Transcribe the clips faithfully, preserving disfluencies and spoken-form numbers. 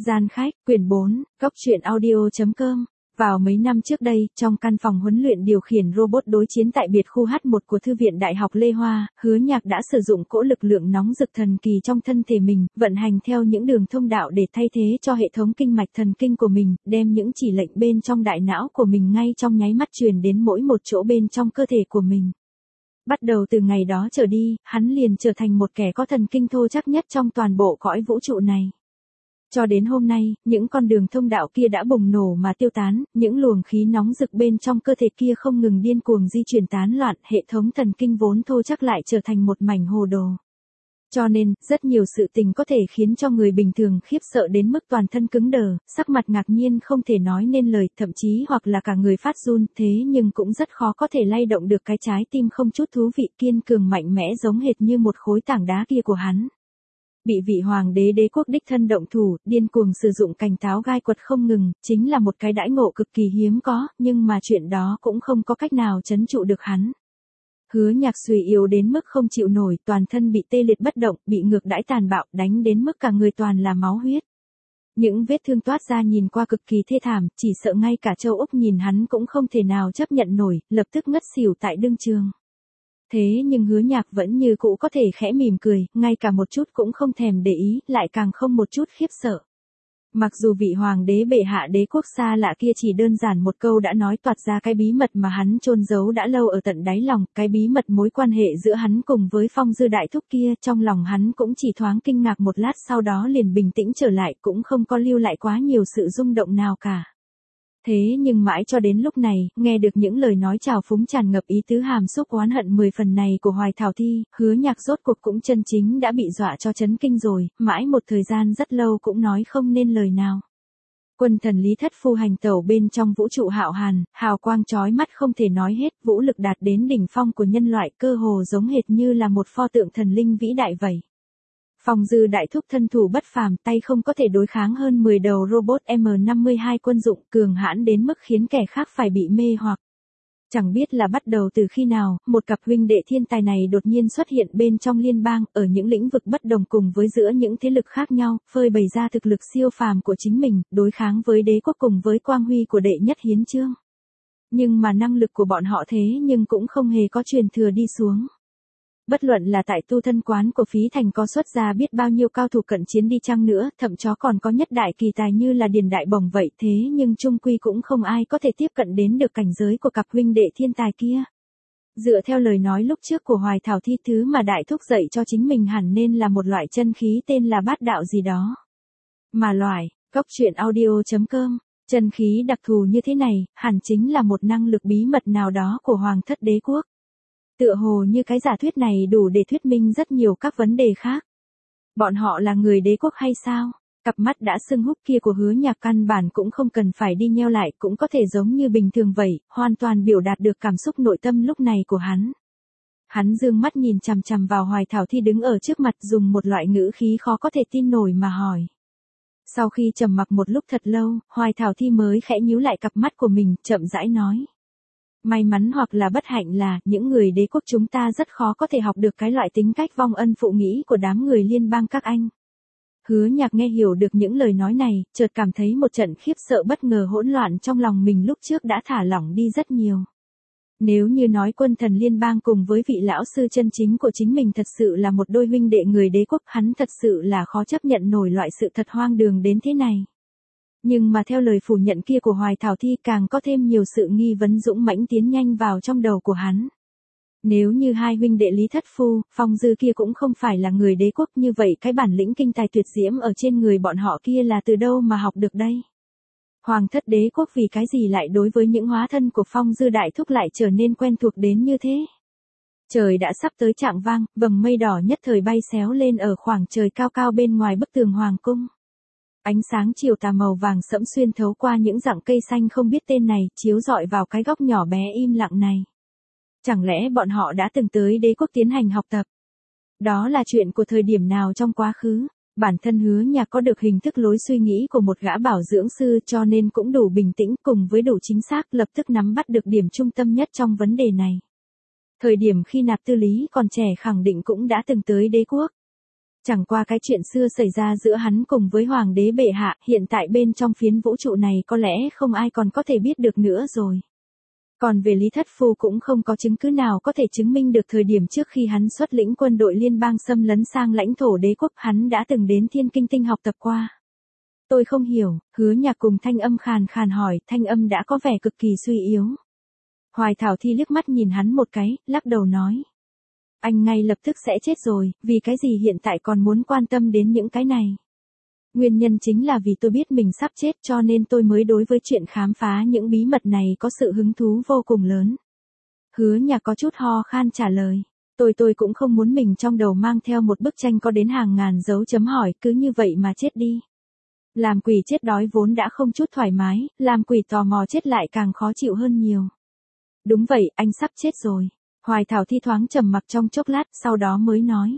Gian khách, quyển bốn, góc truyện audio.com. Vào mấy năm trước đây, trong căn phòng huấn luyện điều khiển robot đối chiến tại biệt khu H một của Thư viện Đại học Lê Hoa, Hứa Nhạc đã sử dụng cỗ lực lượng nóng rực thần kỳ trong thân thể mình, vận hành theo những đường thông đạo để thay thế cho hệ thống kinh mạch thần kinh của mình, đem những chỉ lệnh bên trong đại não của mình ngay trong nháy mắt truyền đến mỗi một chỗ bên trong cơ thể của mình. Bắt đầu từ ngày đó trở đi, hắn liền trở thành một kẻ có thần kinh thô chắc nhất trong toàn bộ cõi vũ trụ này. Cho đến hôm nay, những con đường thông đạo kia đã bùng nổ mà tiêu tán, những luồng khí nóng rực bên trong cơ thể kia không ngừng điên cuồng di chuyển tán loạn, hệ thống thần kinh vốn thô chắc lại trở thành một mảnh hồ đồ. Cho nên, rất nhiều sự tình có thể khiến cho người bình thường khiếp sợ đến mức toàn thân cứng đờ, sắc mặt ngạc nhiên không thể nói nên lời, thậm chí hoặc là cả người phát run, thế nhưng cũng rất khó có thể lay động được cái trái tim không chút thú vị kiên cường mạnh mẽ giống hệt như một khối tảng đá kia của hắn. Bị vị hoàng đế đế quốc đích thân động thủ, điên cuồng sử dụng cành táo gai quật không ngừng, chính là một cái đãi ngộ cực kỳ hiếm có, nhưng mà chuyện đó cũng không có cách nào trấn trụ được hắn. Hứa Nhạc suy yếu đến mức không chịu nổi, toàn thân bị tê liệt bất động, bị ngược đãi tàn bạo, đánh đến mức cả người toàn là máu huyết. Những vết thương toát ra nhìn qua cực kỳ thê thảm, chỉ sợ ngay cả Châu Úc nhìn hắn cũng không thể nào chấp nhận nổi, lập tức ngất xỉu tại đương trường. Thế nhưng Hứa Nhạc vẫn như cũ có thể khẽ mỉm cười, ngay cả một chút cũng không thèm để ý, lại càng không một chút khiếp sợ. Mặc dù vị hoàng đế bệ hạ đế quốc xa lạ kia chỉ đơn giản một câu đã nói toạc ra cái bí mật mà hắn chôn giấu đã lâu ở tận đáy lòng, cái bí mật mối quan hệ giữa hắn cùng với Phong Dư đại thúc kia, trong lòng hắn cũng chỉ thoáng kinh ngạc một lát, sau đó liền bình tĩnh trở lại, cũng không có lưu lại quá nhiều sự rung động nào cả. Thế nhưng mãi cho đến lúc này, nghe được những lời nói trào phúng tràn ngập ý tứ hàm xúc oán hận mười phần này của Hoài Thảo Thi, Hứa Nhạc rốt cuộc cũng chân chính đã bị dọa cho chấn kinh rồi, mãi một thời gian rất lâu cũng nói không nên lời nào. Quân thần Lý Thất Phu hành tẩu bên trong vũ trụ hạo hàn, hào quang chói mắt không thể nói hết, vũ lực đạt đến đỉnh phong của nhân loại, cơ hồ giống hệt như là một pho tượng thần linh vĩ đại vậy. Phong Dư đại thúc thân thủ bất phàm, tay không có thể đối kháng hơn mười đầu robot M năm mươi hai quân dụng, cường hãn đến mức khiến kẻ khác phải bị mê hoặc. Chẳng biết là bắt đầu từ khi nào, một cặp huynh đệ thiên tài này đột nhiên xuất hiện bên trong liên bang, ở những lĩnh vực bất đồng cùng với giữa những thế lực khác nhau, phơi bày ra thực lực siêu phàm của chính mình, đối kháng với đế quốc cùng với quang huy của đệ nhất hiến chương. Nhưng mà năng lực của bọn họ thế nhưng cũng không hề có truyền thừa đi xuống. Bất luận là tại tu thân quán của Phí Thành có xuất ra biết bao nhiêu cao thủ cận chiến đi chăng nữa, thậm chí còn có nhất đại kỳ tài như là Điền Đại Bồng vậy, thế nhưng chung quy cũng không ai có thể tiếp cận đến được cảnh giới của cặp huynh đệ thiên tài kia. Dựa theo lời nói lúc trước của Hoài Thảo Thi, thứ mà đại thúc dạy cho chính mình hẳn nên là một loại chân khí tên là bát đạo gì đó. Mà loại, góc truyện audio.com, chân khí đặc thù như thế này, hẳn chính là một năng lực bí mật nào đó của Hoàng thất đế quốc. Tựa hồ như cái giả thuyết này đủ để thuyết minh rất nhiều các vấn đề khác. Bọn họ là người đế quốc hay sao? Cặp mắt đã sưng húp kia của Hứa Nhạc căn bản cũng không cần phải đi nheo lại, cũng có thể giống như bình thường vậy, hoàn toàn biểu đạt được cảm xúc nội tâm lúc này của hắn. Hắn dương mắt nhìn chằm chằm vào Hoài Thảo Thi đứng ở trước mặt, dùng một loại ngữ khí khó có thể tin nổi mà hỏi. Sau khi trầm mặc một lúc thật lâu, Hoài Thảo Thi mới khẽ nhíu lại cặp mắt của mình, chậm rãi nói. May mắn hoặc là bất hạnh là, những người đế quốc chúng ta rất khó có thể học được cái loại tính cách vong ân phụ nghĩa của đám người liên bang các anh. Hứa Nhạc nghe hiểu được những lời nói này, chợt cảm thấy một trận khiếp sợ bất ngờ hỗn loạn trong lòng mình lúc trước đã thả lỏng đi rất nhiều. Nếu như nói quân thần liên bang cùng với vị lão sư chân chính của chính mình thật sự là một đôi huynh đệ người đế quốc, hắn thật sự là khó chấp nhận nổi loại sự thật hoang đường đến thế này. Nhưng mà theo lời phủ nhận kia của Hoài Thảo Thi, càng có thêm nhiều sự nghi vấn dũng mãnh tiến nhanh vào trong đầu của hắn. Nếu như hai huynh đệ Lý Thất Phu, Phong Dư kia cũng không phải là người đế quốc, như vậy cái bản lĩnh kinh tài tuyệt diễm ở trên người bọn họ kia là từ đâu mà học được đây? Hoàng thất đế quốc vì cái gì lại đối với những hóa thân của Phong Dư đại thúc lại trở nên quen thuộc đến như thế? Trời đã sắp tới chạng vang, vầng mây đỏ nhất thời bay xéo lên ở khoảng trời cao cao bên ngoài bức tường hoàng cung. Ánh sáng chiều tà màu vàng sẫm xuyên thấu qua những rặng cây xanh không biết tên này, chiếu rọi vào cái góc nhỏ bé im lặng này. Chẳng lẽ bọn họ đã từng tới đế quốc tiến hành học tập? Đó là chuyện của thời điểm nào trong quá khứ? Bản thân Hứa Nhạc có được hình thức lối suy nghĩ của một gã bảo dưỡng sư, cho nên cũng đủ bình tĩnh cùng với đủ chính xác, lập tức nắm bắt được điểm trung tâm nhất trong vấn đề này. Thời điểm khi Nạp Tư Lý còn trẻ khẳng định cũng đã từng tới đế quốc. Chẳng qua cái chuyện xưa xảy ra giữa hắn cùng với hoàng đế bệ hạ, hiện tại bên trong phiến vũ trụ này có lẽ không ai còn có thể biết được nữa rồi. Còn về Lý Thất Phu cũng không có chứng cứ nào có thể chứng minh được thời điểm trước khi hắn xuất lĩnh quân đội liên bang xâm lấn sang lãnh thổ đế quốc hắn đã từng đến Thiên Kinh Tinh học tập qua. Tôi không hiểu, Hứa Nhạc cùng thanh âm khàn khàn hỏi, thanh âm đã có vẻ cực kỳ suy yếu. Hoài Thảo Thi liếc mắt nhìn hắn một cái, lắc đầu nói. Anh ngay lập tức sẽ chết rồi, vì cái gì hiện tại còn muốn quan tâm đến những cái này. Nguyên nhân chính là vì tôi biết mình sắp chết cho nên tôi mới đối với chuyện khám phá những bí mật này có sự hứng thú vô cùng lớn. Hứa Nhạc có chút ho khan trả lời. Tôi tôi cũng không muốn mình trong đầu mang theo một bức tranh có đến hàng ngàn dấu chấm hỏi cứ như vậy mà chết đi. Làm quỷ chết đói vốn đã không chút thoải mái, làm quỷ tò mò chết lại càng khó chịu hơn nhiều. Đúng vậy, anh sắp chết rồi. Hoài Thảo Thi thoáng trầm mặc trong chốc lát, sau đó mới nói.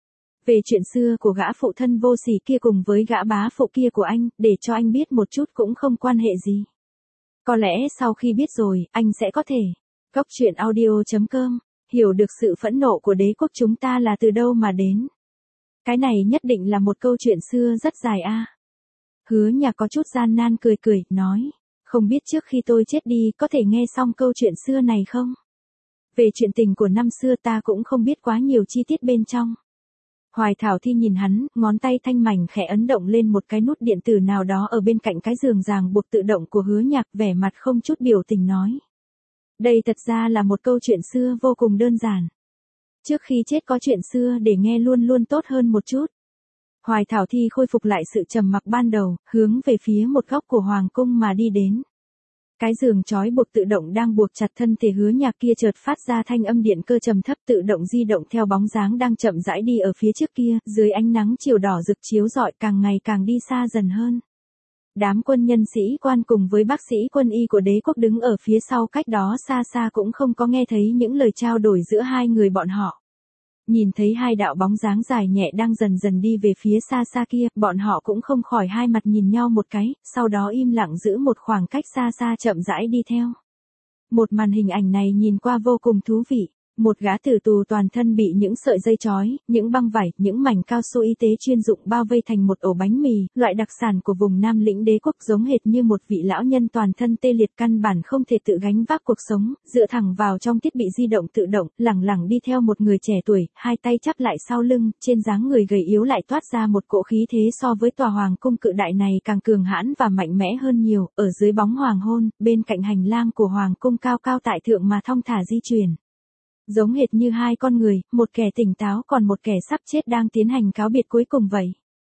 Về chuyện xưa của gã phụ thân vô sỉ kia cùng với gã bá phụ kia của anh, để cho anh biết một chút cũng không quan hệ gì. Có lẽ sau khi biết rồi, anh sẽ có thể. Góc truyện audio chấm com, hiểu được sự phẫn nộ của đế quốc chúng ta là từ đâu mà đến. Cái này nhất định là một câu chuyện xưa rất dài a. À. Hứa Nhạc có chút gian nan cười cười, nói. Không biết trước khi tôi chết đi có thể nghe xong câu chuyện xưa này không? Về chuyện tình của năm xưa ta cũng không biết quá nhiều chi tiết bên trong. Hoài Thảo Thi nhìn hắn, ngón tay thanh mảnh khẽ ấn động lên một cái nút điện tử nào đó ở bên cạnh cái giường ràng buộc tự động của Hứa Nhạc, vẻ mặt không chút biểu tình nói. Đây thật ra là một câu chuyện xưa vô cùng đơn giản. Trước khi chết có chuyện xưa để nghe luôn luôn tốt hơn một chút. Hoài Thảo Thi khôi phục lại sự trầm mặc ban đầu, hướng về phía một góc của hoàng cung mà đi đến. Cái giường trói buộc tự động đang buộc chặt thân thể Hứa Nhạc kia chợt phát ra thanh âm điện cơ trầm thấp tự động di động theo bóng dáng đang chậm rãi đi ở phía trước kia, dưới ánh nắng chiều đỏ rực chiếu rọi càng ngày càng đi xa dần hơn. Đám quân nhân sĩ quan cùng với bác sĩ quân y của đế quốc đứng ở phía sau cách đó xa xa cũng không có nghe thấy những lời trao đổi giữa hai người bọn họ. Nhìn thấy hai đạo bóng dáng dài nhẹ đang dần dần đi về phía xa xa kia, bọn họ cũng không khỏi hai mặt nhìn nhau một cái, sau đó im lặng giữ một khoảng cách xa xa chậm rãi đi theo. Một màn hình ảnh này nhìn qua vô cùng thú vị. Một gã tử tù toàn thân bị những sợi dây trói, những băng vải, những mảnh cao su y tế chuyên dụng bao vây thành một ổ bánh mì, loại đặc sản của vùng Nam lĩnh đế quốc giống hệt như một vị lão nhân toàn thân tê liệt căn bản không thể tự gánh vác cuộc sống, dựa thẳng vào trong thiết bị di động tự động, lẳng lẳng đi theo một người trẻ tuổi, hai tay chắp lại sau lưng, trên dáng người gầy yếu lại toát ra một cỗ khí thế so với tòa hoàng cung cự đại này càng cường hãn và mạnh mẽ hơn nhiều, ở dưới bóng hoàng hôn, bên cạnh hành lang của hoàng cung cao cao tại thượng mà thong thả di chuyển. Giống hệt như hai con người, một kẻ tỉnh táo còn một kẻ sắp chết đang tiến hành cáo biệt cuối cùng vậy.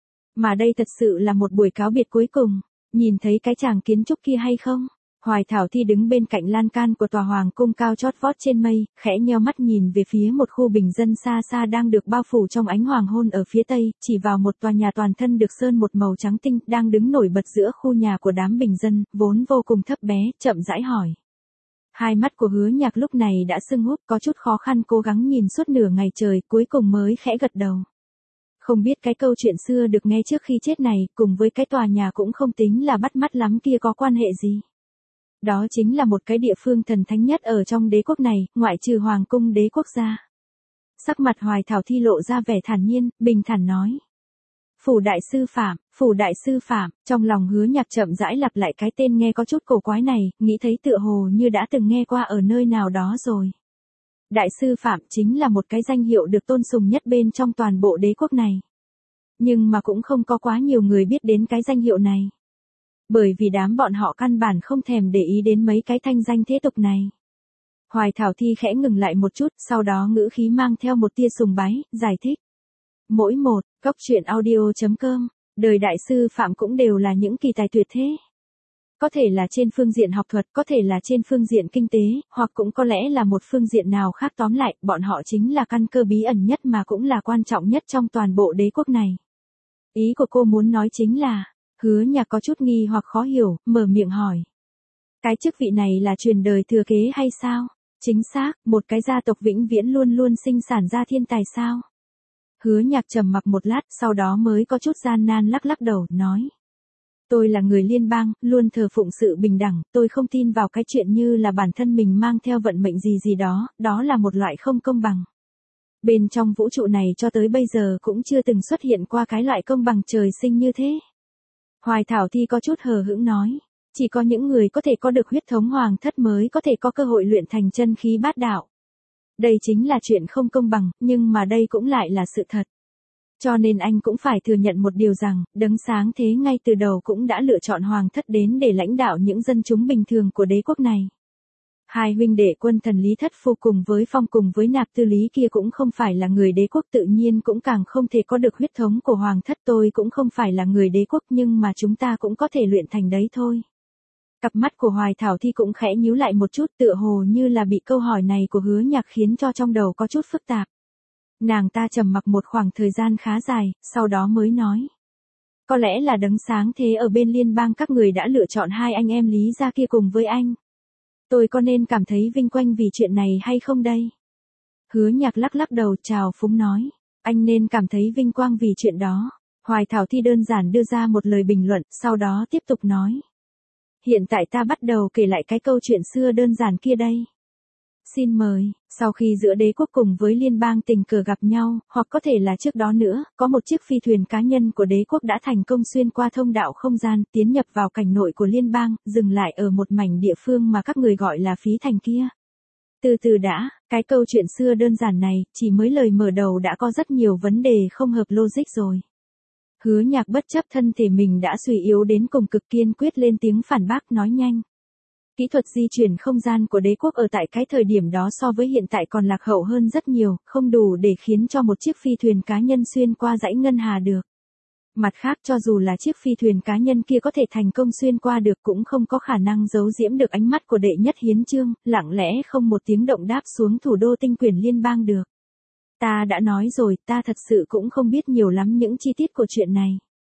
Mà đây thật sự là một buổi cáo biệt cuối cùng. Nhìn thấy cái tràng kiến trúc kia hay không? Hoài Thảo Thi đứng bên cạnh lan can của tòa hoàng cung cao chót vót trên mây, khẽ nheo mắt nhìn về phía một khu bình dân xa xa đang được bao phủ trong ánh hoàng hôn ở phía tây, chỉ vào một tòa nhà toàn thân được sơn một màu trắng tinh, đang đứng nổi bật giữa khu nhà của đám bình dân, vốn vô cùng thấp bé, chậm rãi hỏi. Hai mắt của Hứa Nhạc lúc này đã sưng húp, có chút khó khăn cố gắng nhìn suốt nửa ngày trời, cuối cùng mới khẽ gật đầu. Không biết cái câu chuyện xưa được nghe trước khi chết này, cùng với cái tòa nhà cũng không tính là bắt mắt lắm kia có quan hệ gì. Đó chính là một cái địa phương thần thánh nhất ở trong đế quốc này, ngoại trừ hoàng cung đế quốc gia. Sắc mặt Hoài Thảo Thi lộ ra vẻ thản nhiên, bình thản nói. Phủ đại sư Phạm, phủ đại sư Phạm, trong lòng Hứa Nhạc chậm rãi lặp lại cái tên nghe có chút cổ quái này, nghĩ thấy tựa hồ như đã từng nghe qua ở nơi nào đó rồi. Đại sư Phạm chính là một cái danh hiệu được tôn sùng nhất bên trong toàn bộ đế quốc này. Nhưng mà cũng không có quá nhiều người biết đến cái danh hiệu này. Bởi vì đám bọn họ căn bản không thèm để ý đến mấy cái thanh danh thế tục này. Hoài Thảo Thi khẽ ngừng lại một chút, sau đó ngữ khí mang theo một tia sùng bái, giải thích. Mỗi một, góc truyện audio chấm com, đời đại sư Phạm cũng đều là những kỳ tài tuyệt thế. Có thể là trên phương diện học thuật, có thể là trên phương diện kinh tế, hoặc cũng có lẽ là một phương diện nào khác, tóm lại, bọn họ chính là căn cơ bí ẩn nhất mà cũng là quan trọng nhất trong toàn bộ đế quốc này. Ý của cô muốn nói chính là, Hứa Nhạc có chút nghi hoặc khó hiểu, mở miệng hỏi. Cái chức vị này là truyền đời thừa kế hay sao? Chính xác, một cái gia tộc vĩnh viễn luôn luôn sinh sản ra thiên tài sao? Hứa Nhạc trầm mặc một lát, sau đó mới có chút gian nan lắc lắc đầu, nói. Tôi là người liên bang, luôn thờ phụng sự bình đẳng, tôi không tin vào cái chuyện như là bản thân mình mang theo vận mệnh gì gì đó, đó là một loại không công bằng. Bên trong vũ trụ này cho tới bây giờ cũng chưa từng xuất hiện qua cái loại công bằng trời sinh như thế. Hoài Thảo Thi có chút hờ hững nói, chỉ có những người có thể có được huyết thống hoàng thất mới có thể có cơ hội luyện thành chân khí bát đạo. Đây chính là chuyện không công bằng, nhưng mà đây cũng lại là sự thật. Cho nên anh cũng phải thừa nhận một điều rằng, đấng sáng thế ngay từ đầu cũng đã lựa chọn hoàng thất đến để lãnh đạo những dân chúng bình thường của đế quốc này. Hai huynh đệ Quân Thần Lý Thất Phu cùng với Phong cùng với Nạp Tư Lý kia cũng không phải là người đế quốc, tự nhiên cũng càng không thể có được huyết thống của hoàng thất. Tôi cũng không phải là người đế quốc, nhưng mà chúng ta cũng có thể luyện thành đấy thôi. Cặp mắt của Hoài Thảo Thi cũng khẽ nhíu lại một chút, tựa hồ như là bị câu hỏi này của Hứa Nhạc khiến cho trong đầu có chút phức tạp. Nàng ta trầm mặc một khoảng thời gian khá dài, sau đó mới nói. Có lẽ là đấng sáng thế ở bên liên bang các người đã lựa chọn hai anh em Lý gia kia cùng với anh. Tôi có nên cảm thấy vinh quang vì chuyện này hay không đây? Hứa Nhạc lắc lắc đầu chào phúng nói. Anh nên cảm thấy vinh quang vì chuyện đó. Hoài Thảo Thi đơn giản đưa ra một lời bình luận, sau đó tiếp tục nói. Hiện tại ta bắt đầu kể lại cái câu chuyện xưa đơn giản kia đây. Xin mời, sau khi giữa đế quốc cùng với liên bang tình cờ gặp nhau, hoặc có thể là trước đó nữa, có một chiếc phi thuyền cá nhân của đế quốc đã thành công xuyên qua thông đạo không gian, tiến nhập vào cảnh nội của liên bang, dừng lại ở một mảnh địa phương mà các người gọi là Phí Thành kia. Từ từ đã, cái câu chuyện xưa đơn giản này, chỉ mới lời mở đầu đã có rất nhiều vấn đề không hợp logic rồi. Hứa Nhạc bất chấp thân thể mình đã suy yếu đến cùng cực kiên quyết lên tiếng phản bác nói nhanh. Kỹ thuật di chuyển không gian của đế quốc ở tại cái thời điểm đó so với hiện tại còn lạc hậu hơn rất nhiều, không đủ để khiến cho một chiếc phi thuyền cá nhân xuyên qua dãy ngân hà được. Mặt khác cho dù là chiếc phi thuyền cá nhân kia có thể thành công xuyên qua được cũng không có khả năng giấu giếm được ánh mắt của đệ nhất hiến chương, lặng lẽ không một tiếng động đáp xuống thủ đô tinh quyền liên bang được. Ta đã nói rồi, ta thật sự cũng không biết nhiều lắm những chi tiết của chuyện này.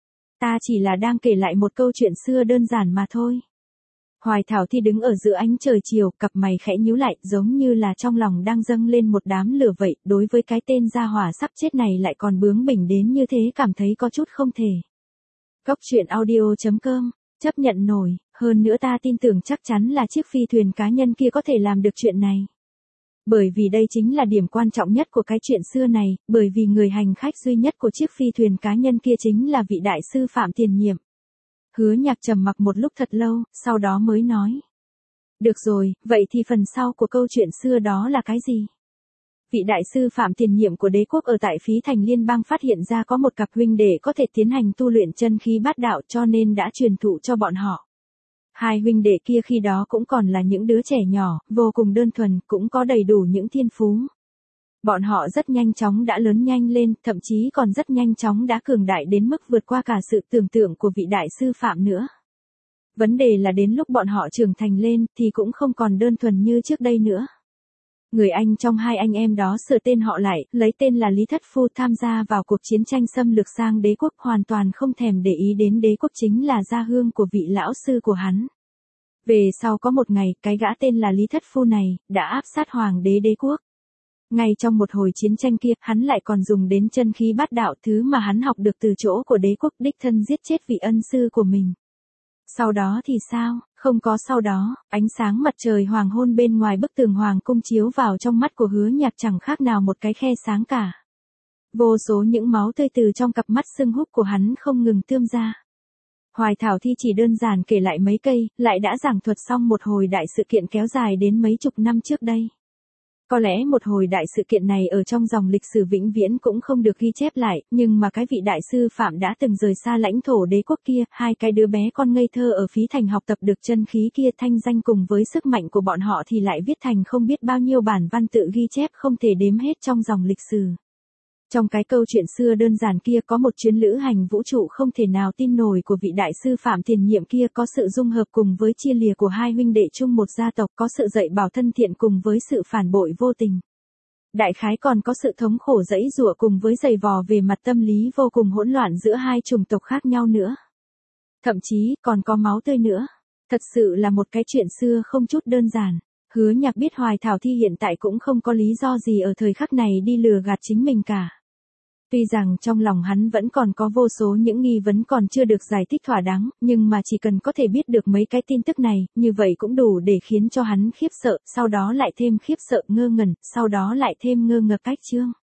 Ta chỉ là đang kể lại một câu chuyện xưa đơn giản mà thôi. Hoài Thảo Thi đứng ở giữa ánh trời chiều, cặp mày khẽ nhíu lại, giống như là trong lòng đang dâng lên một đám lửa vậy, đối với cái tên gia hỏa sắp chết này lại còn bướng bỉnh đến như thế cảm thấy có chút không thể. Góc truyện audio chấm com, chấp nhận nổi, hơn nữa ta tin tưởng chắc chắn là chiếc phi thuyền cá nhân kia có thể làm được chuyện này. Bởi vì đây chính là điểm quan trọng nhất của cái chuyện xưa này, bởi vì người hành khách duy nhất của chiếc phi thuyền cá nhân kia chính là vị đại sư Phạm Tiền Nhiệm. Hứa Nhạc trầm mặc một lúc thật lâu, sau đó mới nói. Được rồi, vậy thì phần sau của câu chuyện xưa đó là cái gì? Vị đại sư Phạm Tiền Nhiệm của đế quốc ở tại Phí Thành liên bang phát hiện ra có một cặp huynh đệ có thể tiến hành tu luyện chân khí bát đạo cho nên đã truyền thụ cho bọn họ. Hai huynh đệ kia khi đó cũng còn là những đứa trẻ nhỏ, vô cùng đơn thuần, cũng có đầy đủ những thiên phú. Bọn họ rất nhanh chóng đã lớn nhanh lên, thậm chí còn rất nhanh chóng đã cường đại đến mức vượt qua cả sự tưởng tượng của vị đại sư Phạm nữa. Vấn đề là đến lúc bọn họ trưởng thành lên thì cũng không còn đơn thuần như trước đây nữa. Người anh trong hai anh em đó sửa tên họ lại, lấy tên là Lý Thất Phu, tham gia vào cuộc chiến tranh xâm lược sang đế quốc, hoàn toàn không thèm để ý đến đế quốc chính là gia hương của vị lão sư của hắn. Về sau có một ngày, cái gã tên là Lý Thất Phu này, đã áp sát hoàng đế đế quốc. Ngay trong một hồi chiến tranh kia, hắn lại còn dùng đến chân khí bát đạo, thứ mà hắn học được từ chỗ của đế quốc, đích thân giết chết vị ân sư của mình. Sau đó thì sao? Không có sau đó, ánh sáng mặt trời hoàng hôn bên ngoài bức tường hoàng cung chiếu vào trong mắt của Hứa Nhạc chẳng khác nào một cái khe sáng cả. Vô số những máu tươi từ trong cặp mắt sưng húp của hắn không ngừng tươm ra. Hoài Thảo Thi chỉ đơn giản kể lại mấy cây, lại đã giảng thuật xong một hồi đại sự kiện kéo dài đến mấy chục năm trước đây. Có lẽ một hồi đại sự kiện này ở trong dòng lịch sử vĩnh viễn cũng không được ghi chép lại, nhưng mà cái vị đại sư Phạm đã từng rời xa lãnh thổ đế quốc kia, hai cái đứa bé con ngây thơ ở Phí Thành học tập được chân khí kia, thanh danh cùng với sức mạnh của bọn họ thì lại viết thành không biết bao nhiêu bản văn tự ghi chép không thể đếm hết trong dòng lịch sử. Trong cái câu chuyện xưa đơn giản kia có một chuyến lữ hành vũ trụ không thể nào tin nổi của vị đại sư Phạm Tiền Nhiệm kia, có sự dung hợp cùng với chia lìa của hai huynh đệ chung một gia tộc, có sự dạy bảo thân thiện cùng với sự phản bội vô tình. Đại khái còn có sự thống khổ dẫy dụa cùng với giày vò về mặt tâm lý vô cùng hỗn loạn giữa hai chủng tộc khác nhau nữa. Thậm chí còn có máu tươi nữa. Thật sự là một cái chuyện xưa không chút đơn giản. Hứa Nhạc biết Hoài Thảo Thi hiện tại cũng không có lý do gì ở thời khắc này đi lừa gạt chính mình cả. Tuy rằng trong lòng hắn vẫn còn có vô số những nghi vấn còn chưa được giải thích thỏa đáng, nhưng mà chỉ cần có thể biết được mấy cái tin tức này, như vậy cũng đủ để khiến cho hắn khiếp sợ, sau đó lại thêm khiếp sợ ngơ ngẩn, sau đó lại thêm ngơ ngơ cách chương.